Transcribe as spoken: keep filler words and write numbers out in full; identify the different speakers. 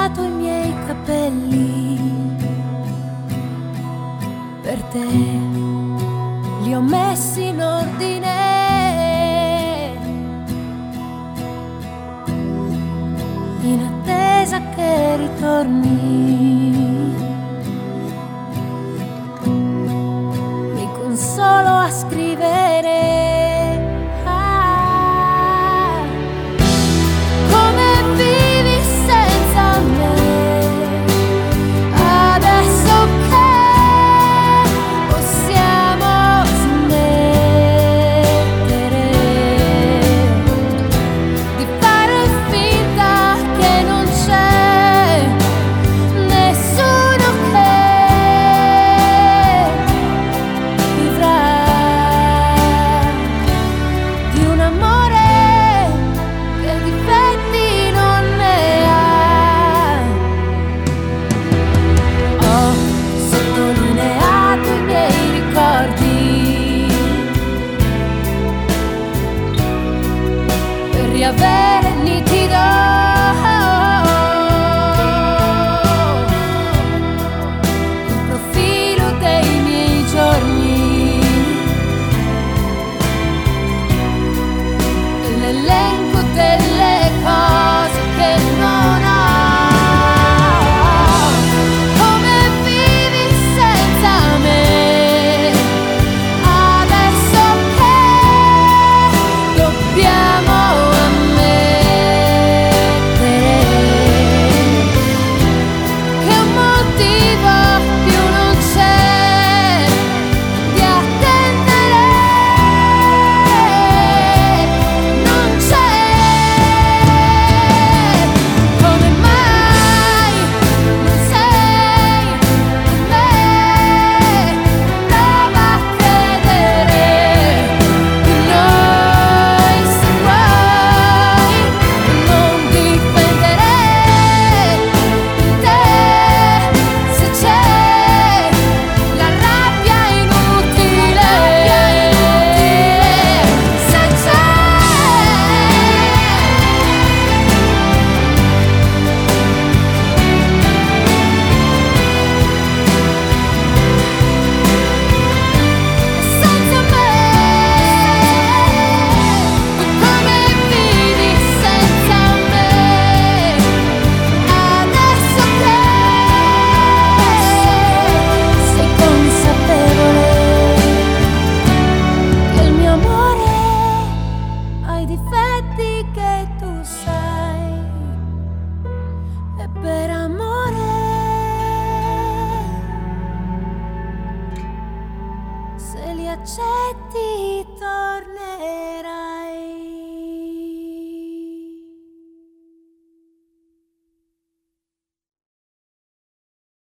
Speaker 1: delineato i miei capelli, per te li ho messi in ordine, in attesa che ritorni. Mi consolo a scrivere. Riavere nitido il profilo dei miei giorni, l'elenco delle cose che non ho. Come vivi senza me, adesso che dobbiamo che tu sai, e per amore, se li accetti tornerai.